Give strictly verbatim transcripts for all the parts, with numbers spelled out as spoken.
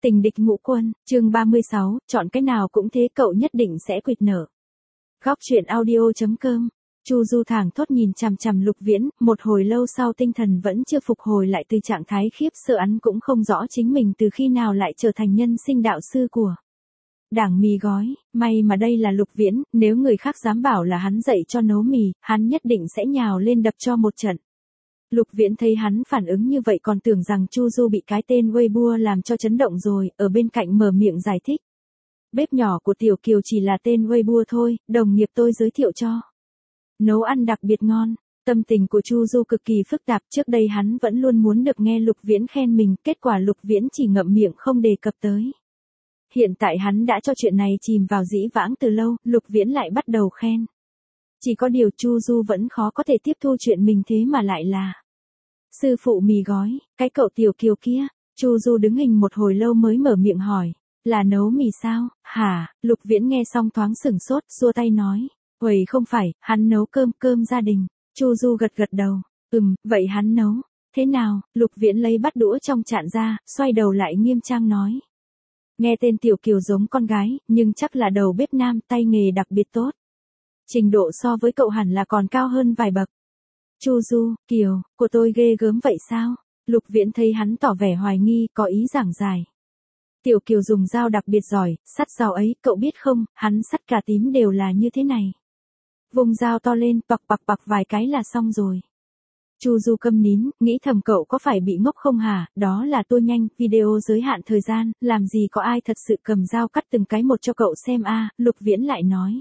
Tình địch ngũ quân, chương ba mươi sáu, chọn cái nào cũng thế cậu nhất định sẽ quỵt nợ. Góc truyện audio.com. Chu Du thảng thốt nhìn chằm chằm Lục Viễn, một hồi lâu sau tinh thần vẫn chưa phục hồi lại từ trạng thái khiếp sợ, hắn cũng không rõ chính mình từ khi nào lại trở thành nhân sinh đạo sư của Đảng mì gói. May mà đây là Lục Viễn, nếu người khác dám bảo là hắn dạy cho nấu mì, hắn nhất định sẽ nhào lên đập cho một trận. Lục Viễn thấy hắn phản ứng như vậy còn tưởng rằng Chu Du bị cái tên Weibo làm cho chấn động rồi, ở bên cạnh mở miệng giải thích. Bếp nhỏ của Tiểu Kiều chỉ là tên Weibo thôi, đồng nghiệp tôi giới thiệu cho. Nấu ăn đặc biệt ngon. Tâm tình của Chu Du cực kỳ phức tạp, trước đây hắn vẫn luôn muốn được nghe Lục Viễn khen mình, kết quả Lục Viễn chỉ ngậm miệng không đề cập tới. Hiện tại hắn đã cho chuyện này chìm vào dĩ vãng từ lâu, Lục Viễn lại bắt đầu khen. Chỉ có điều Chu Du vẫn khó có thể tiếp thu chuyện mình thế mà lại là sư phụ mì gói, cái cậu Tiểu Kiều kia. Chu Du đứng hình một hồi lâu mới mở miệng hỏi, là nấu mì sao, hả? Lục Viễn nghe xong thoáng sửng sốt, xua tay nói, uầy không phải, hắn nấu cơm, cơm gia đình. Chu Du gật gật đầu, ừm, vậy hắn nấu thế nào? Lục Viễn lấy bát đũa trong chạn ra, xoay đầu lại nghiêm trang nói. Nghe tên Tiểu Kiều giống con gái, nhưng chắc là đầu bếp nam, tay nghề đặc biệt tốt. Trình độ so với cậu hẳn là còn cao hơn vài bậc. Chu Du, Kiều, của tôi ghê gớm vậy sao? Lục Viễn thấy hắn tỏ vẻ hoài nghi, có ý giảng giải. Tiểu Kiều dùng dao đặc biệt giỏi, sắt dao ấy, cậu biết không, hắn sắt cà tím đều là như thế này. Vùng dao to lên, bặc bặc bặc vài cái là xong rồi. Chu Du câm nín, nghĩ thầm cậu có phải bị ngốc không hả, đó là tua nhanh, video giới hạn thời gian, làm gì có ai thật sự cầm dao cắt từng cái một cho cậu xem a. À, Lục Viễn lại nói.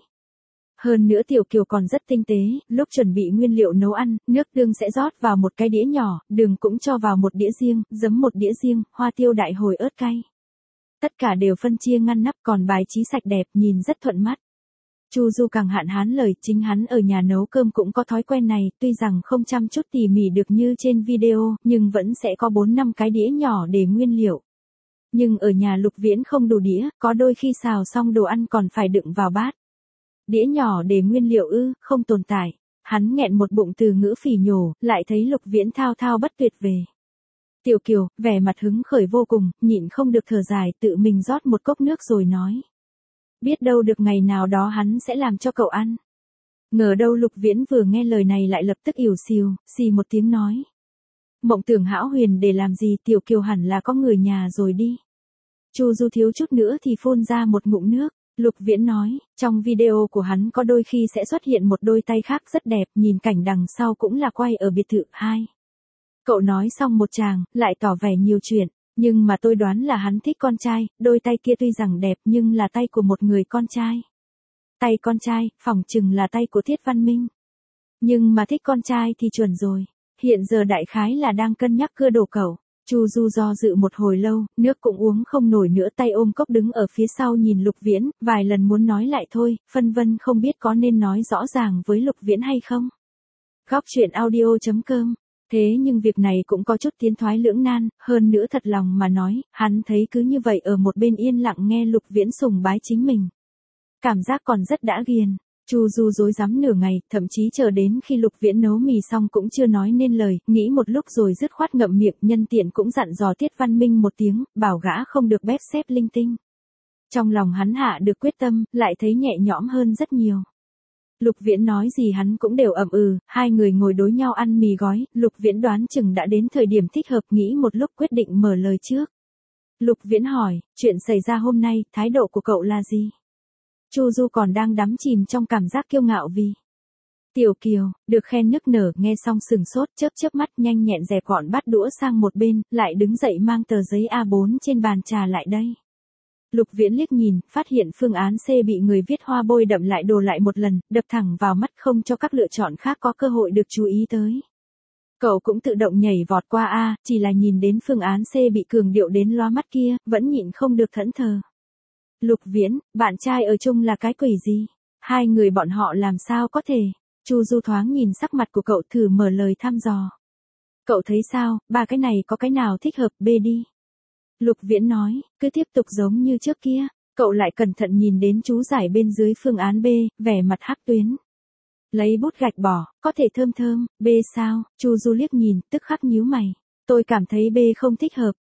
Hơn nữa Tiểu Kiều còn rất tinh tế, lúc chuẩn bị nguyên liệu nấu ăn, nước tương sẽ rót vào một cái đĩa nhỏ, đường cũng cho vào một đĩa riêng, giấm một đĩa riêng, hoa tiêu đại hồi ớt cay. Tất cả đều phân chia ngăn nắp, còn bài trí sạch đẹp, nhìn rất thuận mắt. Chu Du càng hạn hán lời, chính hắn ở nhà nấu cơm cũng có thói quen này, tuy rằng không chăm chút tỉ mỉ được như trên video, nhưng vẫn sẽ có bốn năm cái đĩa nhỏ để nguyên liệu. Nhưng ở nhà Lục Viễn không đủ đĩa, có đôi khi xào xong đồ ăn còn phải đựng vào bát. Đĩa nhỏ để nguyên liệu ư, không tồn tại. Hắn nghẹn một bụng từ ngữ phỉ nhổ, lại thấy Lục Viễn thao thao bất tuyệt về. Tiểu Kiều, vẻ mặt hứng khởi vô cùng, nhịn không được thở dài, tự mình rót một cốc nước rồi nói. Biết đâu được ngày nào đó hắn sẽ làm cho cậu ăn. Ngờ đâu Lục Viễn vừa nghe lời này lại lập tức ỉu xìu, xì một tiếng nói. Mộng tưởng hão huyền để làm gì, Tiểu Kiều hẳn là có người nhà rồi đi. Chu Du thiếu chút nữa thì phun ra một ngụm nước. Lục Viễn nói, trong video của hắn có đôi khi sẽ xuất hiện một đôi tay khác rất đẹp, nhìn cảnh đằng sau cũng là quay ở biệt thự hai. Cậu nói xong một tràng, lại tỏ vẻ nhiều chuyện, nhưng mà tôi đoán là hắn thích con trai, đôi tay kia tuy rằng đẹp nhưng là tay của một người con trai. Tay con trai, phỏng chừng là tay của Thiết Văn Minh. Nhưng mà thích con trai thì chuẩn rồi, hiện giờ đại khái là đang cân nhắc cưa đổ cậu. Chu Du do dự một hồi lâu, nước cũng uống không nổi nữa, tay ôm cốc đứng ở phía sau nhìn Lục Viễn, vài lần muốn nói lại thôi, phân vân không biết có nên nói rõ ràng với Lục Viễn hay không. Góc truyện audio.com. Thế nhưng việc này cũng có chút tiến thoái lưỡng nan, hơn nữa thật lòng mà nói, hắn thấy cứ như vậy ở một bên yên lặng nghe Lục Viễn sùng bái chính mình. Cảm giác còn rất đã ghiền. Chu Du rối rắm nửa ngày, thậm chí chờ đến khi Lục Viễn nấu mì xong cũng chưa nói nên lời, nghĩ một lúc rồi dứt khoát ngậm miệng, nhân tiện cũng dặn dò Tiết Văn Minh một tiếng, bảo gã không được bếp xếp linh tinh. Trong lòng hắn hạ được quyết tâm, lại thấy nhẹ nhõm hơn rất nhiều. Lục Viễn nói gì hắn cũng đều ậm ừ, hai người ngồi đối nhau ăn mì gói, Lục Viễn đoán chừng đã đến thời điểm thích hợp, nghĩ một lúc quyết định mở lời trước. Lục Viễn hỏi, chuyện xảy ra hôm nay, thái độ của cậu là gì? Chu Du còn đang đắm chìm trong cảm giác kiêu ngạo vì Tiểu Kiều, được khen nức nở, nghe xong sừng sốt, chớp chớp mắt, nhanh nhẹn dẹp gọn bát đũa sang một bên, lại đứng dậy mang tờ giấy A bốn trên bàn trà lại đây. Lục Viễn liếc nhìn, phát hiện phương án C bị người viết hoa bôi đậm lại đồ lại một lần, đập thẳng vào mắt không cho các lựa chọn khác có cơ hội được chú ý tới. Cậu cũng tự động nhảy vọt qua A, chỉ là nhìn đến phương án C bị cường điệu đến loa mắt kia, vẫn nhịn không được thẫn thờ. Lục Viễn, bạn trai ở chung là cái quỷ gì? Hai người bọn họ làm sao có thể? Chu Du thoáng nhìn sắc mặt của cậu thử mở lời thăm dò. Cậu thấy sao, ba cái này có cái nào thích hợp B đi? Lục Viễn nói, cứ tiếp tục giống như trước kia. Cậu lại cẩn thận nhìn đến chú giải bên dưới phương án B, vẻ mặt hắc tuyến. Lấy bút gạch bỏ, có thể thơm thơm, B sao? Chu Du liếc nhìn, tức khắc nhíu mày. Tôi cảm thấy B không thích hợp.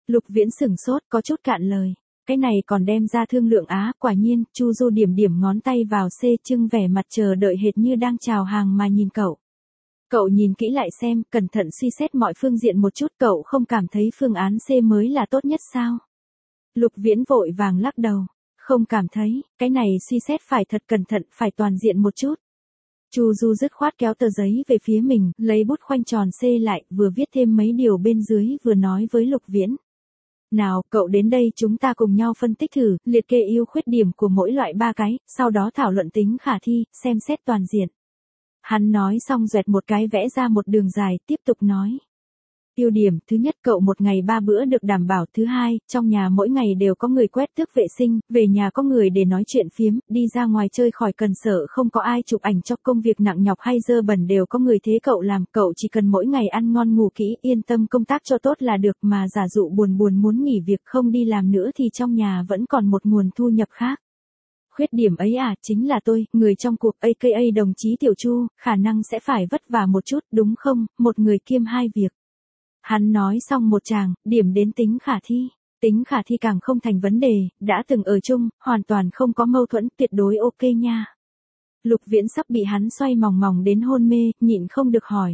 Lục Viễn sửng sốt, có chút cạn lời. Cái này còn đem ra thương lượng á, quả nhiên, Chu Du điểm điểm ngón tay vào C, trưng vẻ mặt chờ đợi hệt như đang chào hàng mà nhìn cậu. Cậu nhìn kỹ lại xem, cẩn thận suy xét mọi phương diện một chút, cậu không cảm thấy phương án C mới là tốt nhất sao? Lục Viễn vội vàng lắc đầu. Không cảm thấy, cái này suy xét phải thật cẩn thận, phải toàn diện một chút. Chu Du dứt khoát kéo tờ giấy về phía mình, lấy bút khoanh tròn C lại, vừa viết thêm mấy điều bên dưới vừa nói với Lục Viễn. Nào, cậu đến đây chúng ta cùng nhau phân tích thử, liệt kê ưu khuyết điểm của mỗi loại ba cái, sau đó thảo luận tính khả thi, xem xét toàn diện. Hắn nói xong duẹt một cái vẽ ra một đường dài, tiếp tục nói. Ưu điểm, thứ nhất cậu một ngày ba bữa được đảm bảo, thứ hai, trong nhà mỗi ngày đều có người quét tước vệ sinh, về nhà có người để nói chuyện phiếm, đi ra ngoài chơi khỏi cần sợ không có ai chụp ảnh cho công việc nặng nhọc hay dơ bẩn đều có người thế cậu làm, cậu chỉ cần mỗi ngày ăn ngon ngủ kỹ, yên tâm công tác cho tốt là được mà giả dụ buồn buồn muốn nghỉ việc không đi làm nữa thì trong nhà vẫn còn một nguồn thu nhập khác. Khuyết điểm ấy à, chính là tôi, người trong cuộc a ca a đồng chí Tiểu Chu, khả năng sẽ phải vất vả một chút, đúng không, một người kiêm hai việc. Hắn nói xong một tràng, điểm đến tính khả thi. Tính khả thi càng không thành vấn đề, đã từng ở chung, hoàn toàn không có mâu thuẫn, tuyệt đối ok nha. Lục Viễn sắp bị hắn xoay mòng mòng đến hôn mê, nhịn không được hỏi.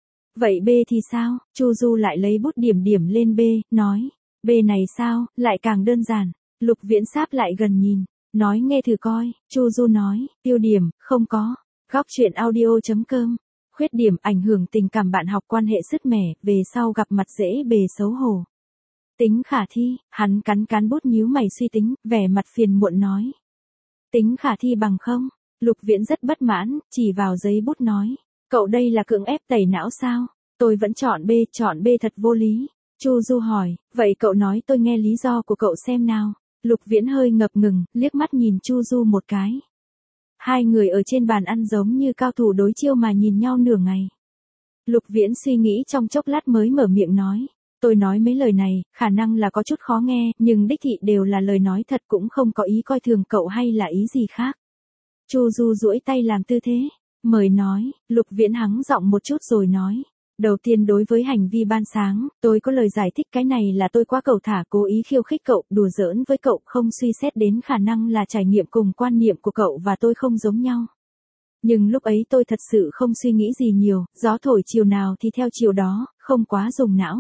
Vậy B thì sao? Chu Du lại lấy bút điểm điểm lên B, nói. B này sao, lại càng đơn giản. Lục Viễn sáp lại gần nhìn, nói nghe thử coi. Chu Du nói, ưu điểm, không có. Góc truyện audio chấm com. Khuyết điểm, ảnh hưởng tình cảm bạn học, quan hệ sứt mẻ, về sau gặp mặt dễ bề xấu hổ. Tính khả thi, hắn cắn cán bút nhíu mày suy tính, vẻ mặt phiền muộn nói. Tính khả thi bằng không? Lục Viễn rất bất mãn, chỉ vào giấy bút nói. Cậu đây là cưỡng ép tẩy não sao? Tôi vẫn chọn B, chọn B thật vô lý. Chu Du hỏi, vậy cậu nói tôi nghe lý do của cậu xem nào. Lục Viễn hơi ngập ngừng, liếc mắt nhìn Chu Du một cái. Hai người ở trên bàn ăn giống như cao thủ đối chiêu mà nhìn nhau nửa ngày. Lục Viễn suy nghĩ trong chốc lát mới mở miệng nói. Tôi nói mấy lời này, khả năng là có chút khó nghe, nhưng đích thị đều là lời nói thật, cũng không có ý coi thường cậu hay là ý gì khác. Chu Du duỗi tay làm tư thế. Mời nói, Lục Viễn hắng giọng một chút rồi nói. Đầu tiên đối với hành vi ban sáng, tôi có lời giải thích, cái này là tôi quá cầu thả, cố ý khiêu khích cậu, đùa giỡn với cậu, không suy xét đến khả năng là trải nghiệm cùng quan niệm của cậu và tôi không giống nhau. Nhưng lúc ấy tôi thật sự không suy nghĩ gì nhiều, gió thổi chiều nào thì theo chiều đó, không quá dùng não.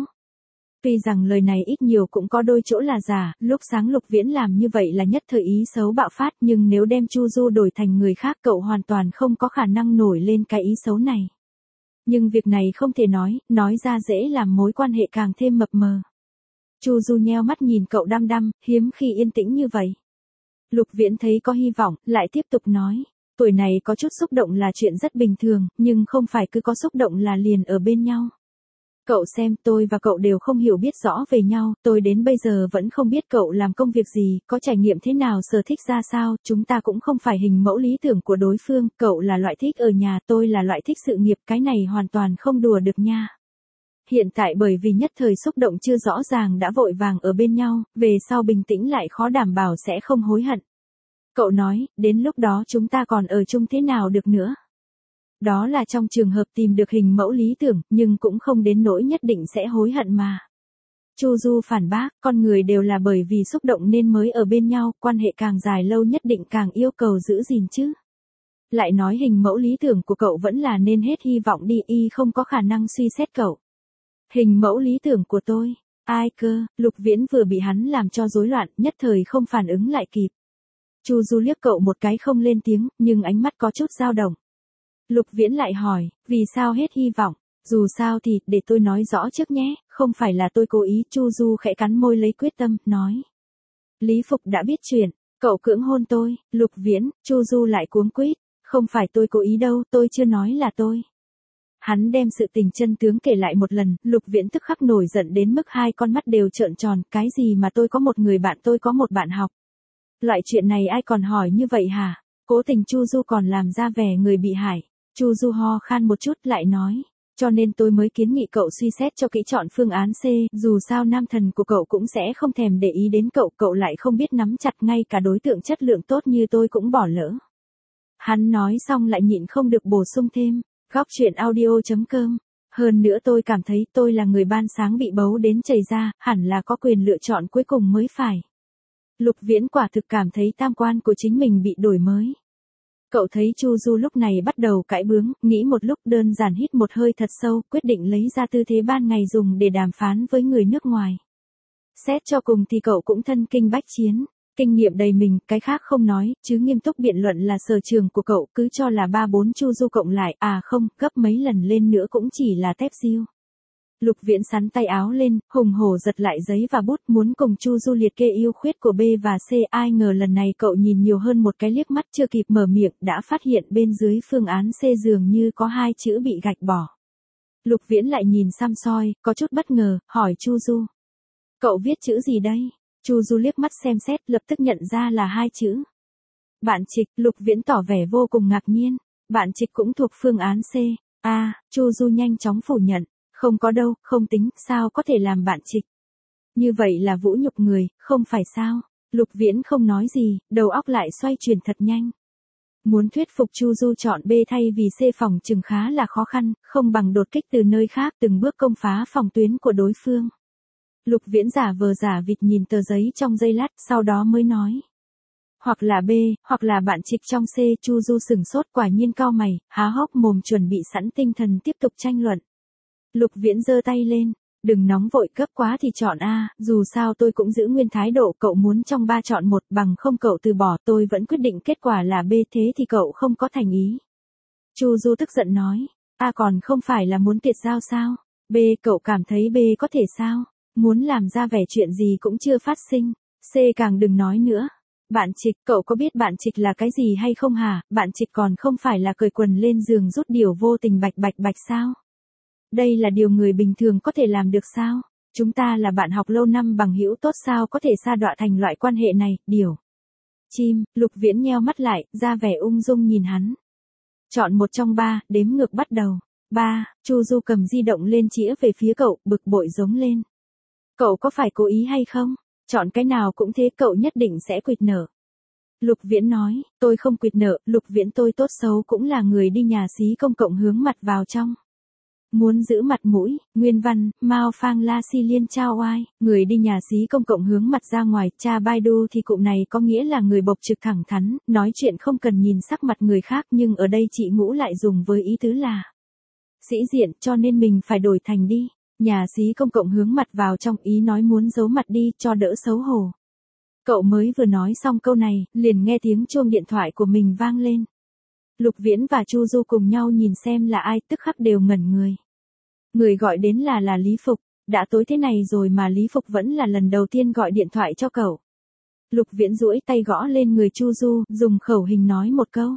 Tuy rằng lời này ít nhiều cũng có đôi chỗ là giả, lúc sáng Lục Viễn làm như vậy là nhất thời ý xấu bạo phát, nhưng nếu đem Chu Du đổi thành người khác cậu hoàn toàn không có khả năng nổi lên cái ý xấu này. Nhưng việc này không thể nói, nói ra dễ làm mối quan hệ càng thêm mập mờ. Chu Du nheo mắt nhìn cậu đăm đăm, hiếm khi yên tĩnh như vậy. Lục Viễn thấy có hy vọng, lại tiếp tục nói. Tuổi này có chút xúc động là chuyện rất bình thường, nhưng không phải cứ có xúc động là liền ở bên nhau. Cậu xem, tôi và cậu đều không hiểu biết rõ về nhau, tôi đến bây giờ vẫn không biết cậu làm công việc gì, có trải nghiệm thế nào, sở thích ra sao, chúng ta cũng không phải hình mẫu lý tưởng của đối phương, cậu là loại thích ở nhà, tôi là loại thích sự nghiệp, cái này hoàn toàn không đùa được nha. Hiện tại bởi vì nhất thời xúc động chưa rõ ràng đã vội vàng ở bên nhau, về sau bình tĩnh lại khó đảm bảo sẽ không hối hận. Cậu nói, đến lúc đó chúng ta còn ở chung thế nào được nữa. Đó là trong trường hợp tìm được hình mẫu lý tưởng, nhưng cũng không đến nỗi nhất định sẽ hối hận mà. Chu Du phản bác, con người đều là bởi vì xúc động nên mới ở bên nhau, quan hệ càng dài lâu nhất định càng yêu cầu giữ gìn chứ. Lại nói hình mẫu lý tưởng của cậu vẫn là nên hết hy vọng đi, y không có khả năng suy xét cậu. Hình mẫu lý tưởng của tôi, ai cơ? Lục Viễn vừa bị hắn làm cho rối loạn, nhất thời không phản ứng lại kịp. Chu Du liếc cậu một cái không lên tiếng, nhưng ánh mắt có chút dao động. Lục Viễn lại hỏi, vì sao hết hy vọng? Dù sao thì, để tôi nói rõ trước nhé, không phải là tôi cố ý. Chu Du khẽ cắn môi lấy quyết tâm, nói. Lý Phục đã biết chuyện, cậu cưỡng hôn tôi. Lục Viễn, Chu Du lại cuống quýt, không phải tôi cố ý đâu, tôi chưa nói là tôi. Hắn đem sự tình chân tướng kể lại một lần, Lục Viễn tức khắc nổi giận đến mức hai con mắt đều trợn tròn, cái gì mà tôi có một người bạn, tôi có một bạn học. Loại chuyện này ai còn hỏi như vậy hả? Cố tình Chu Du còn làm ra vẻ người bị hại. Chu Du ho khan một chút lại nói, cho nên tôi mới kiến nghị cậu suy xét cho kỹ chọn phương án C, dù sao nam thần của cậu cũng sẽ không thèm để ý đến cậu, cậu lại không biết nắm chặt, ngay cả đối tượng chất lượng tốt như tôi cũng bỏ lỡ. Hắn nói xong lại nhịn không được bổ sung thêm, góc truyện audio chấm com. Hơn nữa tôi cảm thấy tôi là người ban sáng bị bấu đến chảy ra, hẳn là có quyền lựa chọn cuối cùng mới phải. Lục Viễn quả thực cảm thấy tam quan của chính mình bị đổi mới. Cậu thấy Chu Du lúc này bắt đầu cãi bướng, nghĩ một lúc đơn giản hít một hơi thật sâu, quyết định lấy ra tư thế ban ngày dùng để đàm phán với người nước ngoài. Xét cho cùng thì cậu cũng thân kinh bách chiến, kinh nghiệm đầy mình, cái khác không nói, chứ nghiêm túc biện luận là sở trường của cậu, cứ cho là ba bốn Chu Du cộng lại, à không, gấp mấy lần lên nữa cũng chỉ là tép diêu. Lục Viễn sắn tay áo lên, hùng hổ giật lại giấy và bút muốn cùng Chu Du liệt kê ưu khuyết của B và C, ai ngờ lần này cậu nhìn nhiều hơn một cái liếc mắt chưa kịp mở miệng đã phát hiện bên dưới phương án C dường như có hai chữ bị gạch bỏ. Lục Viễn lại nhìn xăm soi, có chút bất ngờ, hỏi Chu Du. Cậu viết chữ gì đây? Chu Du liếc mắt xem xét, lập tức nhận ra là hai chữ. Bạn Trịch. Lục Viễn tỏ vẻ vô cùng ngạc nhiên. Bạn Trịch cũng thuộc phương án C. À, Chu Du nhanh chóng phủ nhận. Không có đâu, không tính, sao có thể làm bạn Trịch. Như vậy là vũ nhục người, không phải sao? Lục Viễn không nói gì, đầu óc lại xoay chuyển thật nhanh. Muốn thuyết phục Chu Du chọn B thay vì C phòng chừng khá là khó khăn, không bằng đột kích từ nơi khác từng bước công phá phòng tuyến của đối phương. Lục Viễn giả vờ giả vịt nhìn tờ giấy trong giây lát, sau đó mới nói. Hoặc là B, hoặc là bạn Trịch trong C. Chu Du sừng sốt, quả nhiên cau mày, há hốc mồm chuẩn bị sẵn tinh thần tiếp tục tranh luận. Lục Viễn giơ tay lên, đừng nóng vội, cấp quá thì chọn A, dù sao tôi cũng giữ nguyên thái độ, cậu muốn trong ba chọn một, bằng không cậu từ bỏ, tôi vẫn quyết định kết quả là B, thế thì cậu không có thành ý. Chu Du tức giận nói, A còn không phải là muốn tiệt giao sao? B, cậu cảm thấy B có thể sao? Muốn làm ra vẻ chuyện gì cũng chưa phát sinh. C càng đừng nói nữa. Bạn Trịch, cậu có biết bạn Trịch là cái gì hay không hả? Bạn Trịch còn không phải là cởi quần lên giường rút điều vô tình bạch bạch bạch sao? Đây là điều người bình thường có thể làm được sao? Chúng ta là bạn học lâu năm bằng hữu tốt, sao có thể sa đọa thành loại quan hệ này, điều. Chim. Lục Viễn nheo mắt lại, ra vẻ ung dung nhìn hắn. Chọn một trong ba, đếm ngược bắt đầu. Ba. Chu Du cầm di động lên chĩa về phía cậu, bực bội giống lên. Cậu có phải cố ý hay không? Chọn cái nào cũng thế, cậu nhất định sẽ quỵt nợ. Lục Viễn nói, tôi không quỵt nợ, Lục Viễn tôi tốt xấu cũng là người đi nhà xí công cộng hướng mặt vào trong. Muốn giữ mặt mũi, nguyên văn, Mao Phang La Si Liên Chao Oai, người đi nhà xí công cộng hướng mặt ra ngoài, cha Baidu thì cụm này có nghĩa là người bộc trực thẳng thắn, nói chuyện không cần nhìn sắc mặt người khác, nhưng ở đây chị Ngũ lại dùng với ý tứ là sĩ diện, cho nên mình phải đổi thành đi. Nhà xí công cộng hướng mặt vào trong, ý nói muốn giấu mặt đi, cho đỡ xấu hổ. Cậu mới vừa nói xong câu này, liền nghe tiếng chuông điện thoại của mình vang lên. Lục Viễn và Chu Du cùng nhau nhìn xem là ai, tức khắc đều ngẩn người. Người gọi đến là là Lý Phục, đã tối thế này rồi mà Lý Phục vẫn là lần đầu tiên gọi điện thoại cho cậu. Lục Viễn duỗi tay gõ lên người Chu Du, dùng khẩu hình nói một câu.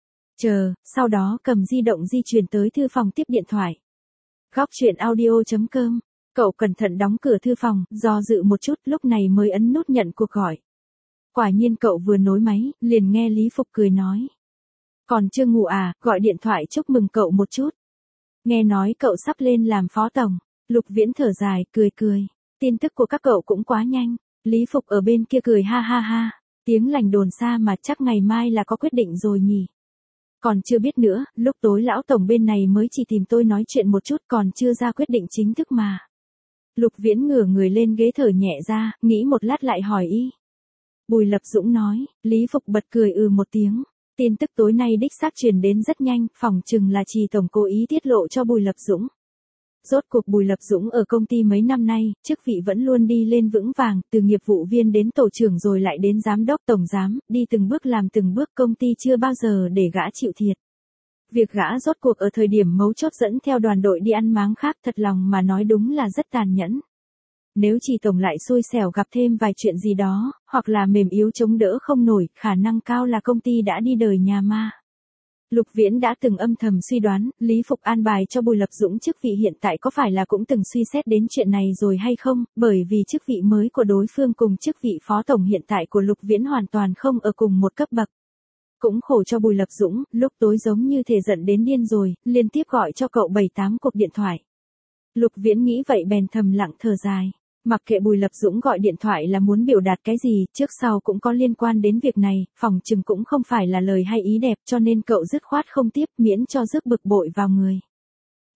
Chờ, sau đó cầm di động di chuyển tới thư phòng tiếp điện thoại. Góc truyện audio chấm com. Cậu cẩn thận đóng cửa thư phòng, do dự một chút, lúc này mới ấn nút nhận cuộc gọi. Quả nhiên cậu vừa nối máy, liền nghe Lý Phục cười nói. Còn chưa ngủ à, gọi điện thoại chúc mừng cậu một chút. Nghe nói cậu sắp lên làm phó tổng. Lục Viễn thở dài, cười cười. Tin tức của các cậu cũng quá nhanh. Lý Phục ở bên kia cười ha ha ha. Tiếng lành đồn xa mà chắc ngày mai là có quyết định rồi nhỉ. Còn chưa biết nữa, lúc tối lão tổng bên này mới chỉ tìm tôi nói chuyện một chút, còn chưa ra quyết định chính thức mà. Lục Viễn ngửa người lên ghế thở nhẹ ra, nghĩ một lát lại hỏi y. Bùi Lập Dũng nói. Lý Phục bật cười ừ một tiếng. Tin tức tối nay đích xác truyền đến rất nhanh, phỏng chừng là Trì tổng cố ý tiết lộ cho Bùi Lập Dũng. Rốt cuộc Bùi Lập Dũng ở công ty mấy năm nay, chức vị vẫn luôn đi lên vững vàng, từ nghiệp vụ viên đến tổ trưởng rồi lại đến giám đốc tổng giám, đi từng bước làm từng bước, công ty chưa bao giờ để gã chịu thiệt. Việc gã rốt cuộc ở thời điểm mấu chốt dẫn theo đoàn đội đi ăn máng khác, thật lòng mà nói đúng là rất tàn nhẫn. Nếu Trì tổng lại xui xẻo gặp thêm vài chuyện gì đó, hoặc là mềm yếu chống đỡ không nổi, khả năng cao là công ty đã đi đời nhà ma. Lục Viễn đã từng âm thầm suy đoán, Lý Phục an bài cho Bùi Lập Dũng chức vị hiện tại có phải là cũng từng suy xét đến chuyện này rồi hay không, bởi vì chức vị mới của đối phương cùng chức vị phó tổng hiện tại của Lục Viễn hoàn toàn không ở cùng một cấp bậc. Cũng khổ cho Bùi Lập Dũng, lúc tối giống như thể giận đến điên rồi, liên tiếp gọi cho cậu bảy tám cuộc điện thoại. Lục Viễn nghĩ vậy bèn thầm lặng thở dài. Mặc kệ Bùi Lập Dũng gọi điện thoại là muốn biểu đạt cái gì, trước sau cũng có liên quan đến việc này, phòng chừng cũng không phải là lời hay ý đẹp, cho nên cậu dứt khoát không tiếp, miễn cho rước bực bội vào người.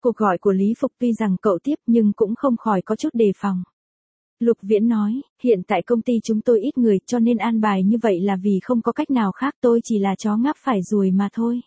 Cuộc gọi của Lý Phục tuy rằng cậu tiếp nhưng cũng không khỏi có chút đề phòng. Lục Viễn nói, hiện tại công ty chúng tôi ít người cho nên an bài như vậy là vì không có cách nào khác, tôi chỉ là chó ngáp phải ruồi mà thôi.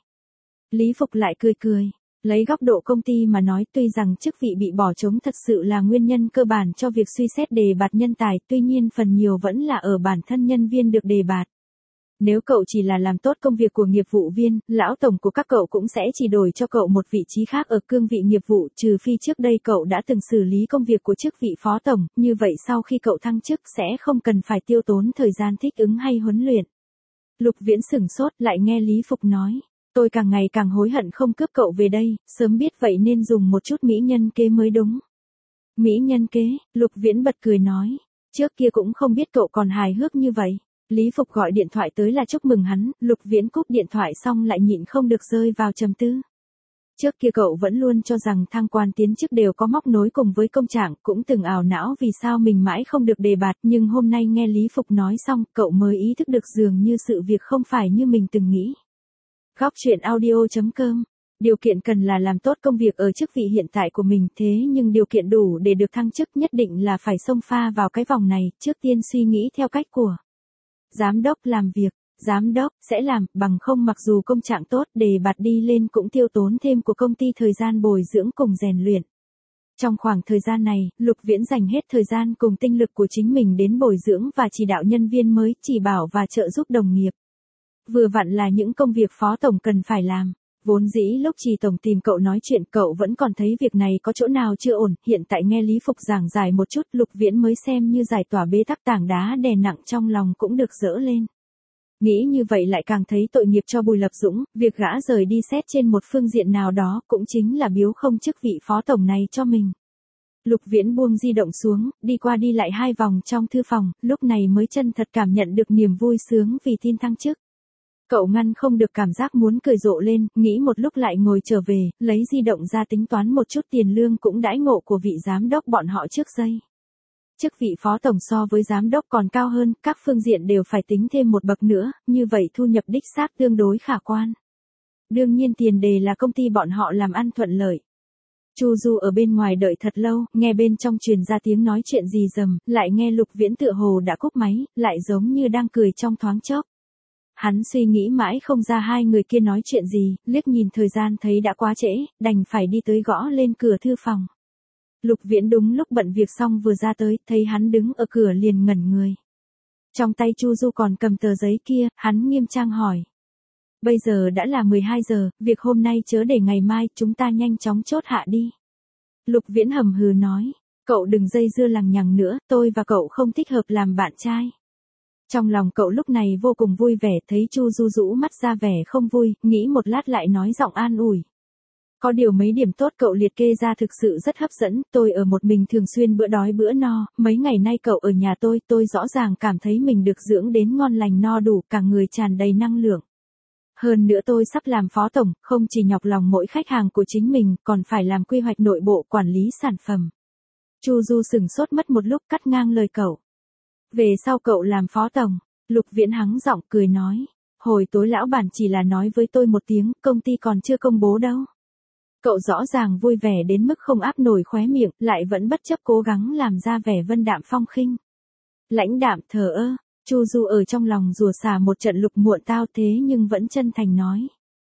Lý Phục lại cười cười. Lấy góc độ công ty mà nói, tuy rằng chức vị bị bỏ trống thật sự là nguyên nhân cơ bản cho việc suy xét đề bạt nhân tài, tuy nhiên phần nhiều vẫn là ở bản thân nhân viên được đề bạt. Nếu cậu chỉ là làm tốt công việc của nghiệp vụ viên, lão tổng của các cậu cũng sẽ chỉ đổi cho cậu một vị trí khác ở cương vị nghiệp vụ, trừ phi trước đây cậu đã từng xử lý công việc của chức vị phó tổng, như vậy sau khi cậu thăng chức sẽ không cần phải tiêu tốn thời gian thích ứng hay huấn luyện. Lục Viễn sửng sốt, lại nghe Lý Phục nói. Tôi càng ngày càng hối hận không cướp cậu về đây, sớm biết vậy nên dùng một chút mỹ nhân kế mới đúng. Mỹ nhân kế, Lục Viễn bật cười nói. Trước kia cũng không biết cậu còn hài hước như vậy. Lý Phục gọi điện thoại tới là chúc mừng hắn, Lục Viễn cúp điện thoại xong lại nhịn không được rơi vào trầm tư. Trước kia cậu vẫn luôn cho rằng thăng quan tiến chức đều có móc nối cùng với công trạng, cũng từng ảo não vì sao mình mãi không được đề bạt, nhưng hôm nay nghe Lý Phục nói xong, cậu mới ý thức được dường như sự việc không phải như mình từng nghĩ. Góc truyện audio chấm com. Điều kiện cần là làm tốt công việc ở chức vị hiện tại của mình, thế nhưng điều kiện đủ để được thăng chức nhất định là phải xông pha vào cái vòng này, trước tiên suy nghĩ theo cách của giám đốc làm việc, giám đốc sẽ làm, bằng không mặc dù công trạng tốt, đề bạt đi lên cũng tiêu tốn thêm của công ty thời gian bồi dưỡng cùng rèn luyện. Trong khoảng thời gian này, Lục Viễn dành hết thời gian cùng tinh lực của chính mình đến bồi dưỡng và chỉ đạo nhân viên mới, chỉ bảo và trợ giúp đồng nghiệp. Vừa vặn là những công việc phó tổng cần phải làm. Vốn dĩ lúc Trì tổng tìm cậu nói chuyện cậu vẫn còn thấy việc này có chỗ nào chưa ổn, hiện tại nghe Lý Phục giảng giải một chút, Lục Viễn mới xem như giải tỏa bế tắc, tảng đá đè nặng trong lòng cũng được dỡ lên. Nghĩ như vậy lại càng thấy tội nghiệp cho Bùi Lập Dũng, việc gã rời đi xét trên một phương diện nào đó cũng chính là biếu không chức vị phó tổng này cho mình. Lục Viễn buông di động xuống, đi qua đi lại hai vòng trong thư phòng, lúc này mới chân thật cảm nhận được niềm vui sướng vì tin thăng chức. Cậu ngăn không được cảm giác muốn cười rộ lên, nghĩ một lúc lại ngồi trở về, lấy di động ra tính toán một chút tiền lương cũng đãi ngộ của vị giám đốc bọn họ trước đây. Chức vị phó tổng so với giám đốc còn cao hơn, các phương diện đều phải tính thêm một bậc nữa, như vậy thu nhập đích xác tương đối khả quan. Đương nhiên tiền đề là công ty bọn họ làm ăn thuận lợi. Chu Du ở bên ngoài đợi thật lâu, nghe bên trong truyền ra tiếng nói chuyện gì rầm, lại nghe Lục Viễn tựa hồ đã cúp máy, lại giống như đang cười trong thoáng chốc. Hắn suy nghĩ mãi không ra hai người kia nói chuyện gì, liếc nhìn thời gian thấy đã quá trễ, đành phải đi tới gõ lên cửa thư phòng. Lục Viễn đúng lúc bận việc xong vừa ra tới, thấy hắn đứng ở cửa liền ngẩn người. Trong tay Chu Du còn cầm tờ giấy kia, hắn nghiêm trang hỏi. Bây giờ đã là mười hai giờ, việc hôm nay chớ để ngày mai, chúng ta nhanh chóng chốt hạ đi. Lục Viễn hầm hừ nói, cậu đừng dây dưa lằng nhằng nữa, tôi và cậu không thích hợp làm bạn trai. Trong lòng cậu lúc này vô cùng vui vẻ, thấy Chu Du rũ mắt ra vẻ không vui, nghĩ một lát lại nói giọng an ủi. Có điều mấy điểm tốt cậu liệt kê ra thực sự rất hấp dẫn, tôi ở một mình thường xuyên bữa đói bữa no, mấy ngày nay cậu ở nhà tôi, tôi rõ ràng cảm thấy mình được dưỡng đến ngon lành no đủ, cả người tràn đầy năng lượng. Hơn nữa tôi sắp làm phó tổng, không chỉ nhọc lòng mỗi khách hàng của chính mình, còn phải làm quy hoạch nội bộ, quản lý sản phẩm. Chu Du sửng sốt mất một lúc, cắt ngang lời cậu. Về sau cậu làm phó tổng, Lục Viễn hắng giọng cười nói. Hồi tối lão bản chỉ là nói với tôi một tiếng, công ty còn chưa công bố đâu. Cậu rõ ràng vui vẻ đến mức không áp nổi khóe miệng, lại vẫn bất chấp cố gắng làm ra vẻ vân đạm phong khinh. Lãnh đạm thờ ơ, Chu Du ở trong lòng rủa xả một trận Lục muộn tao thế nhưng vẫn chân thành nói.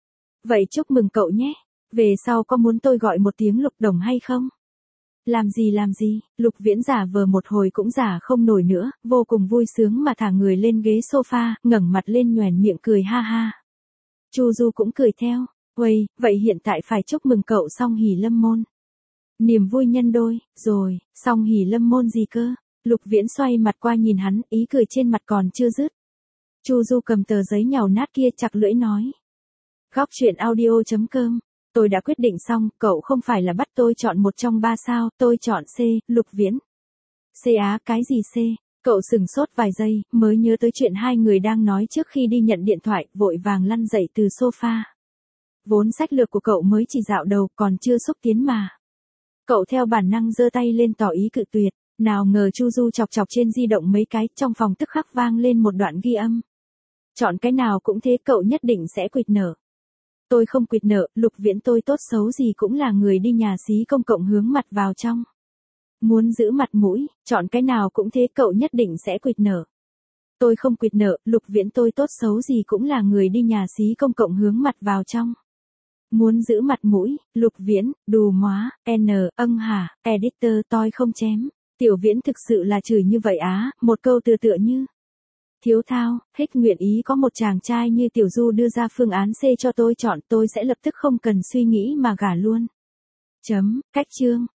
Vậy chúc mừng cậu nhé, về sau có muốn tôi gọi một tiếng Lục đồng hay không? Làm gì làm gì, Lục Viễn giả vờ một hồi cũng giả không nổi nữa, vô cùng vui sướng mà thả người lên ghế sofa, ngẩng mặt lên nhoẻn miệng cười ha ha. Chu Du cũng cười theo, uầy, vậy hiện tại phải chúc mừng cậu song hỷ lâm môn. Niềm vui nhân đôi, rồi, song hỷ lâm môn gì cơ? Lục Viễn xoay mặt qua nhìn hắn, ý cười trên mặt còn chưa dứt. Chu Du cầm tờ giấy nhàu nát kia chặt lưỡi nói. Góc truyện audio chấm com. Tôi đã quyết định xong, cậu không phải là bắt tôi chọn một trong ba sao, tôi chọn C, Lục Viễn. C á, cái gì C? Cậu sừng sốt vài giây, mới nhớ tới chuyện hai người đang nói trước khi đi nhận điện thoại, vội vàng lăn dậy từ sofa. Vốn sách lược của cậu mới chỉ dạo đầu, còn chưa xúc tiến mà. Cậu theo bản năng giơ tay lên tỏ ý cự tuyệt, nào ngờ Chu Du chọc chọc trên di động mấy cái, trong phòng tức khắc vang lên một đoạn ghi âm. Chọn cái nào cũng thế, cậu nhất định sẽ quỵt nở. Tôi không quỵt nợ, Lục Viễn tôi tốt xấu gì cũng là người đi nhà xí công cộng hướng mặt vào trong. Muốn giữ mặt mũi, chọn cái nào cũng thế cậu nhất định sẽ quỵt nợ. Tôi không quỵt nợ, Lục Viễn tôi tốt xấu gì cũng là người đi nhà xí công cộng hướng mặt vào trong. Muốn giữ mặt mũi, Lục Viễn, đù móa, n, âng hả, editor tôi không chém. Tiểu Viễn thực sự là chửi như vậy á, một câu tựa tựa như. Thiếu thao, hết nguyện ý có một chàng trai như Tiểu Du đưa ra phương án C cho tôi chọn tôi sẽ lập tức không cần suy nghĩ mà gả luôn. Chấm, cách chương.